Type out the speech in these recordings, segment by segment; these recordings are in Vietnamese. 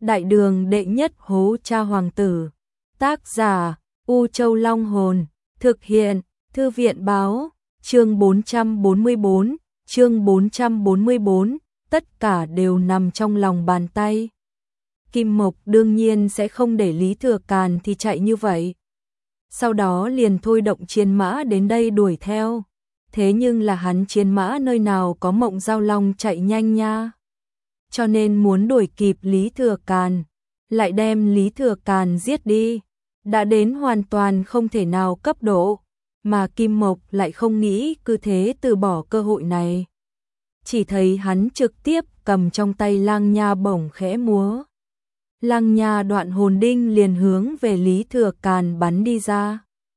Đại đường đệ nhất hố cha hoàng tử. Tác giả U Châu Long Hồn. Thực hiện Thư viện báo. Chương 444. Chương 444. Tất cả đều nằm trong lòng bàn tay. Kim Mộc đương nhiên sẽ không để Lý Thừa Càn thì chạy như vậy. Sau đó liền thôi động chiến mã đến đây đuổi theo. Thế nhưng là hắn chiến mã nơi nào có Mộng Giao Long chạy nhanh nha. Cho nên muốn đuổi kịp Lý Thừa Càn, lại đem Lý Thừa Càn giết đi. Đã đến hoàn toàn không thể nào cấp độ, mà Kim Mộc lại không nghĩ cứ thế từ bỏ cơ hội này. Chỉ thấy hắn trực tiếp cầm trong tay lang nha bổng khẽ múa. Lang nha đoạn hồn đinh liền hướng về Lý Thừa Càn bắn đi ra.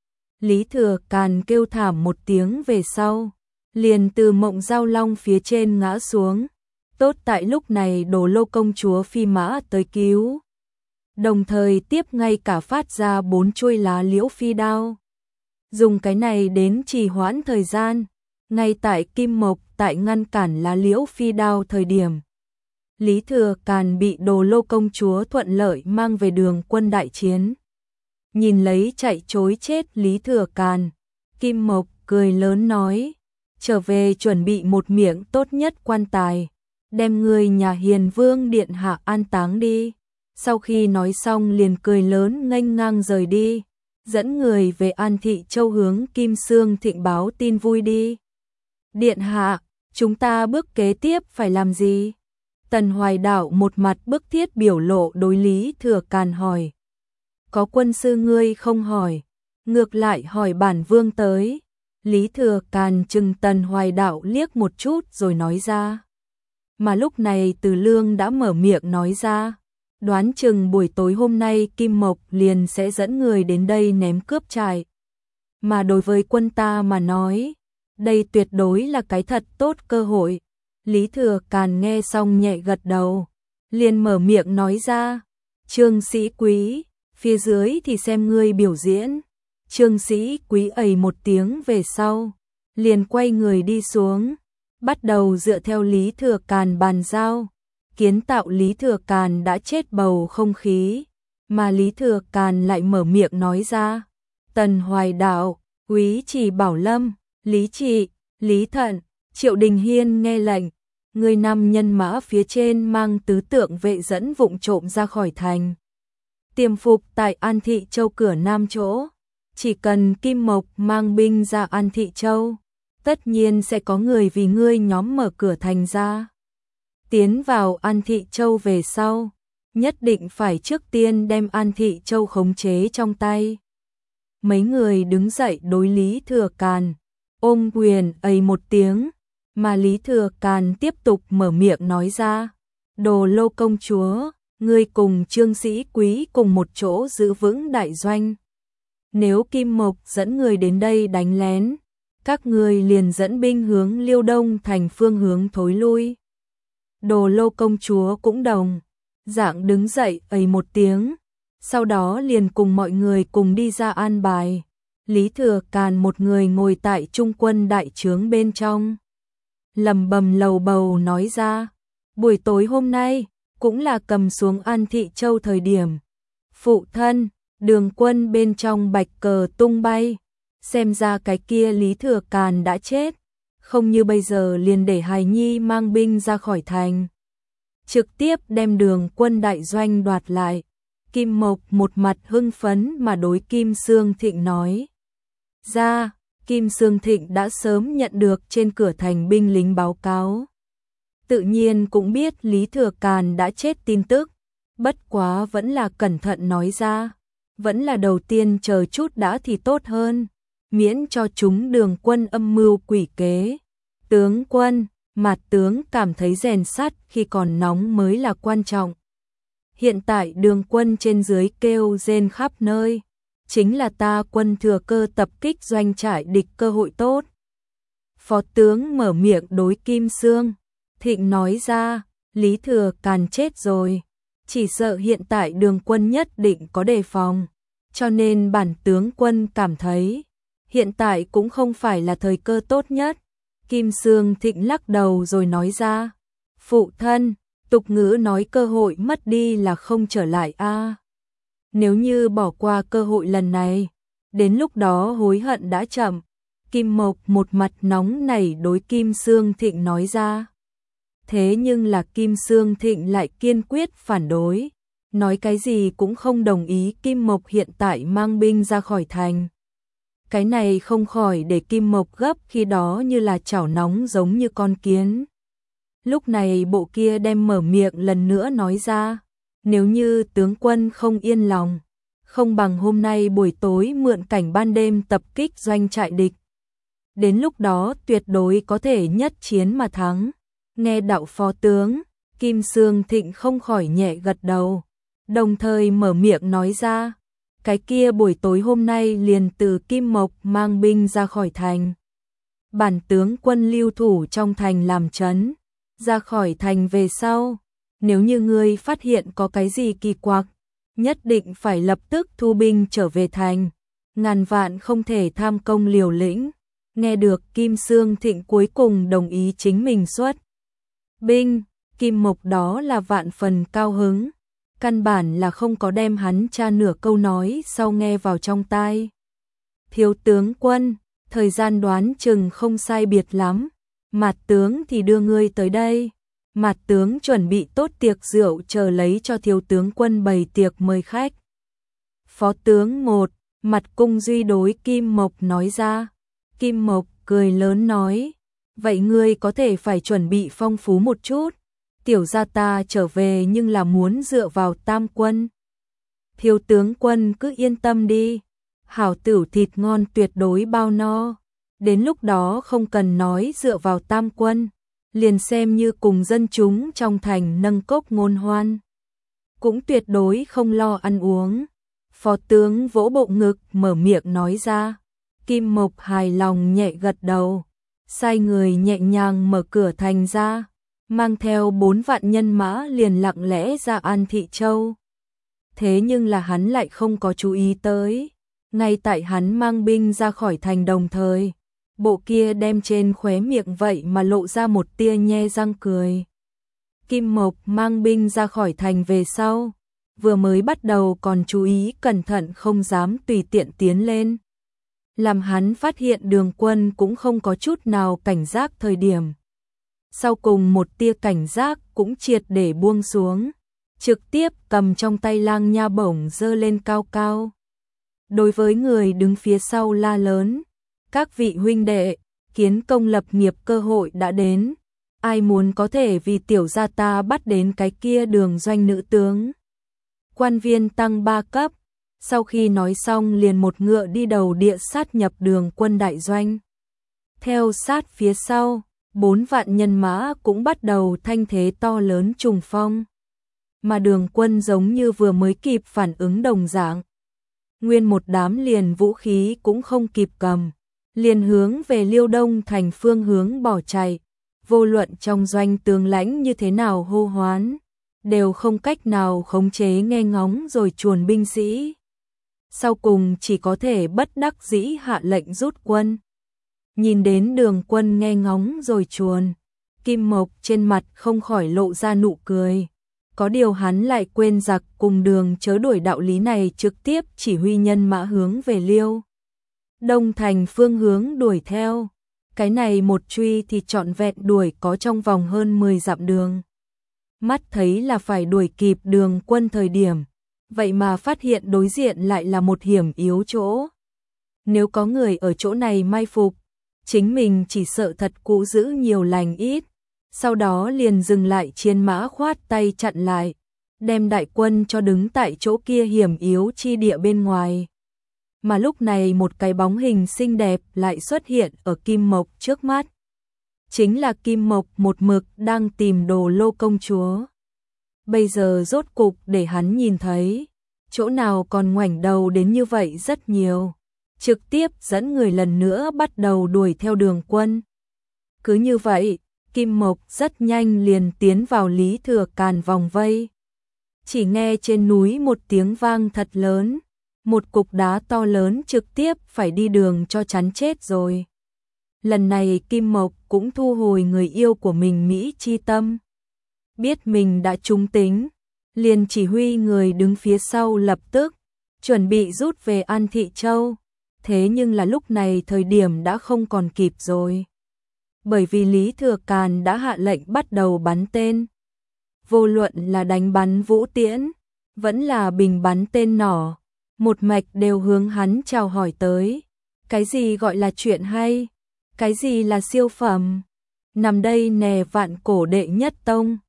Lý Thừa Càn kêu thảm một tiếng về sau, liền từ Mộng Giao Long phía trên ngã xuống. Tốt tại lúc này Đồ Lô công chúa phi mã tới cứu. Đồng thời tiếp ngay cả phát ra 4 chuôi lá liễu phi đao. Dùng cái này đến trì hoãn thời gian. Ngay tại Kim Mộc tại ngăn cản lá liễu phi đao thời điểm, Lý Thừa Càn bị Đồ Lô công chúa thuận lợi mang về đường quân đại chiến. Nhìn lấy chạy trối chết Lý Thừa Càn, Kim Mộc cười lớn nói, trở về chuẩn bị một miệng tốt nhất quan tài, đem người nhà Hiền Vương điện hạ an táng đi. Sau khi nói xong liền cười lớn nghênh ngang rời đi, dẫn người về An Thị Châu hướng Kim Sương Thịnh báo tin vui đi. Điện hạ, chúng ta bước kế tiếp phải làm gì? Tần Hoài Đạo một mặt bức thiết biểu lộ đối Lý Thừa Càn hỏi. Có quân sư ngươi không hỏi, ngược lại hỏi bản vương tới. Lý Thừa Càn chừng Tần Hoài Đạo liếc một chút rồi nói ra. Mà lúc này Từ Lương đã mở miệng nói ra. Đoán chừng buổi tối hôm nay Kim Mộc liền sẽ dẫn người đến đây ném cướp trại. Mà đối với quân ta mà nói, đây tuyệt đối là cái thật tốt cơ hội. Lý Thừa Càn nghe xong nhẹ gật đầu, liền mở miệng nói ra. Trương Sĩ Quý, phía dưới thì xem ngươi biểu diễn. Trương Sĩ Quý ầy một tiếng về sau, liền quay người đi xuống, bắt đầu dựa theo Lý Thừa Càn bàn giao, kiến tạo Lý Thừa Càn đã chết bầu không khí, mà Lý Thừa Càn lại mở miệng nói ra. Tần Hoài Đạo, Úy Chỉ Bảo Lâm, Lý Trị, Lý Thận, Triệu Đình Hiên nghe lệnh, người nằm nhân mã phía trên mang tứ tượng vệ dẫn vụng trộm ra khỏi thành. Tiềm phục tại An Thị Châu cửa Nam chỗ, chỉ cần Kim Mộc mang binh ra An Thị Châu, tất nhiên sẽ có người vì ngươi nhóm mở cửa thành ra. Tiến vào An Thị Châu về sau, nhất định phải trước tiên đem An Thị Châu khống chế trong tay. Mấy người đứng dậy đối Lý Thừa Càn, ôm quyền ầy một tiếng, mà Lý Thừa Càn tiếp tục mở miệng nói ra. Đồ Lô công chúa, ngươi cùng Trương Sĩ Quý cùng một chỗ giữ vững đại doanh. Nếu Kim Mộc dẫn người đến đây đánh lén, các ngươi liền dẫn binh hướng Liêu Đông thành phương hướng thối lui. Đồ Lô công chúa cũng đồng dạng đứng dậy ầy một tiếng, sau đó liền cùng mọi người cùng đi ra an bài. Lý Thừa Càn một người ngồi tại trung quân đại trướng bên trong, lầm bầm lầu bầu nói ra. Buổi tối hôm nay cũng là cầm xuống An Thị Châu thời điểm, phụ thân, đường quân bên trong bạch cờ tung bay, xem ra cái kia Lý Thừa Càn đã chết, không như bây giờ liền để hài nhi mang binh ra khỏi thành, trực tiếp đem đường quân đại doanh đoạt lại. Kim Mộc một mặt hưng phấn mà đối Kim Sương Thịnh nói ra. Kim Sương Thịnh đã sớm nhận được trên cửa thành binh lính báo cáo, tự nhiên cũng biết Lý Thừa Càn đã chết tin tức, bất quá vẫn là cẩn thận nói ra, vẫn là đầu tiên chờ chút đã thì tốt hơn, miễn cho chúng đường quân âm mưu quỷ kế. Tướng quân, Mạt tướng cảm thấy rèn sắt khi còn nóng mới là quan trọng. Hiện tại đường quân trên dưới kêu rên khắp nơi, chính là ta quân thừa cơ tập kích doanh trại địch cơ hội tốt. Phó tướng mở miệng đối Kim Sương Thịnh nói ra. Lý Thừa Càn chết rồi, chỉ sợ hiện tại đường quân nhất định có đề phòng, cho nên bản tướng quân cảm thấy hiện tại cũng không phải là thời cơ tốt nhất. Kim Sương Thịnh lắc đầu rồi nói ra. Phụ thân, Tục ngữ nói cơ hội mất đi là không trở lại a. Nếu như bỏ qua cơ hội lần này, đến lúc đó hối hận đã chậm. Kim Mộc một mặt nóng nảy đối Kim Sương Thịnh nói ra. Thế nhưng là Kim Sương Thịnh lại kiên quyết phản đối, nói cái gì cũng không đồng ý Kim Mộc hiện tại mang binh ra khỏi thành. Cái này không khỏi để Kim Mộc gấp, khi đó như là chảo nóng giống như con kiến. Lúc này bộ kia đem mở miệng lần nữa nói ra, nếu như tướng quân không yên lòng, không bằng hôm nay buổi tối mượn cảnh ban đêm tập kích doanh trại địch. Đến lúc đó tuyệt đối có thể nhất chiến mà thắng. Nghe đạo phó tướng, Kim Sương Thịnh không khỏi nhẹ gật đầu, đồng thời mở miệng nói ra, cái kia buổi tối hôm nay liền từ Kim Mộc mang binh ra khỏi thành. Bản tướng quân lưu thủ trong thành làm trấn, ra khỏi thành về sau, nếu như ngươi phát hiện có cái gì kỳ quặc, nhất định phải lập tức thu binh trở về thành, ngàn vạn không thể tham công liều lĩnh. Nghe được Kim Sương Thịnh cuối cùng đồng ý chính mình xuất binh, Kim Mộc đó là vạn phần cao hứng, căn bản là không có đem hắn tra nửa câu nói sau nghe vào trong tai. Thiếu tướng quân, thời gian đoán chừng không sai biệt lắm, Mạt tướng thì đưa ngươi tới đây. Mạt tướng chuẩn bị tốt tiệc rượu chờ lấy cho thiếu tướng quân bày tiệc mời khách. Phó tướng một, Mặt Cung Duy đối Kim Mộc nói ra. Kim Mộc cười lớn nói, vậy ngươi có thể phải chuẩn bị phong phú một chút, tiểu gia ta trở về nhưng là muốn dựa vào Tam quân. Thiếu tướng quân cứ yên tâm đi, hảo tửu thịt ngon tuyệt đối bao no, đến lúc đó không cần nói dựa vào Tam quân, liền xem như cùng dân chúng trong thành nâng cốc ngôn hoan, cũng tuyệt đối không lo ăn uống. Phó tướng vỗ bộ ngực mở miệng nói ra. Kim Mộc hài lòng nhẹ gật đầu, sai người nhẹ nhàng mở cửa thành ra, mang theo 4 vạn nhân mã liền lặng lẽ ra An Thị Châu. Thế nhưng là hắn lại không có chú ý tới, ngay tại hắn mang binh ra khỏi thành đồng thời, bộ kia đem trên khóe miệng vậy mà lộ ra một tia nhe răng cười. Kim Mộc mang binh ra khỏi thành về sau, vừa mới bắt đầu còn chú ý cẩn thận không dám tùy tiện tiến lên. Làm hắn phát hiện Đường Quân cũng không có chút nào cảnh giác thời điểm. Sau cùng một tia cảnh giác cũng triệt để buông xuống, trực tiếp cầm trong tay lang nha bổng giơ lên cao cao. Đối với người đứng phía sau la lớn, các vị huynh đệ, kiến công lập nghiệp cơ hội đã đến, ai muốn có thể vì tiểu gia ta bắt đến cái kia Đường doanh nữ tướng. Quan viên tăng 3 cấp. Sau khi nói xong liền một ngựa đi đầu địa sát nhập Đường Quân đại doanh. Theo sát phía sau, 4 vạn nhân mã cũng bắt đầu thanh thế to lớn trùng phong. Mà Đường Quân giống như vừa mới kịp phản ứng đồng dạng. Nguyên một đám liền vũ khí cũng không kịp cầm, liền hướng về Liêu Đông thành phương hướng bỏ chạy. Vô luận trong doanh tướng lãnh như thế nào hô hoán, đều không cách nào khống chế nghe ngóng rồi chuồn binh sĩ. Sau cùng chỉ có thể bất đắc dĩ hạ lệnh rút quân. Nhìn đến Đường Quân nghe ngóng rồi chuồn, Kim Mộc trên mặt không khỏi lộ ra nụ cười. Có điều hắn lại quên giặc cùng Đường chớ đuổi đạo lý này, trực tiếp chỉ huy nhân mã hướng về Liêu Đông thành phương hướng đuổi theo. Cái này một truy thì trọn vẹn đuổi có trong vòng hơn 10 dặm đường. Mắt thấy là phải đuổi kịp Đường Quân thời điểm, vậy mà phát hiện đối diện lại là một hiểm yếu chỗ. Nếu có người ở chỗ này mai phục, chính mình chỉ sợ thật cũ giữ nhiều lành ít. Sau đó liền dừng lại chiến mã khoát tay chặn lại, đem đại quân cho đứng tại chỗ kia hiểm yếu chi địa bên ngoài. Mà lúc này một cái bóng hình xinh đẹp lại xuất hiện ở Kim Mộc trước mắt. Chính là Kim Mộc một mực đang tìm Đồ Lô công chúa. Bây giờ rốt cục để hắn nhìn thấy, chỗ nào còn ngoảnh đầu đến như vậy rất nhiều. Trực tiếp dẫn người lần nữa bắt đầu đuổi theo Đường Quân. Cứ như vậy, Kim Mộc rất nhanh liền tiến vào Lý Thừa Càn vòng vây. Chỉ nghe trên núi một tiếng vang thật lớn, một cục đá to lớn trực tiếp phải đi đường cho chắn chết rồi. Lần này Kim Mộc cũng thu hồi người yêu của mình Mỹ Chi Tâm. biết mình đã trúng tính, liền chỉ huy người đứng phía sau lập tức chuẩn bị rút về An Thị Châu. Thế nhưng là lúc này thời điểm đã không còn kịp rồi. Bởi vì Lý Thừa Càn đã hạ lệnh bắt đầu bắn tên. Vô luận là đánh bắn vũ tiễn, vẫn là bình bắn tên nỏ, một mạch đều hướng hắn chào hỏi tới. Cái gì gọi là chuyện hay? Cái gì là siêu phẩm? Nằm đây nè Vạn Cổ đệ nhất tông.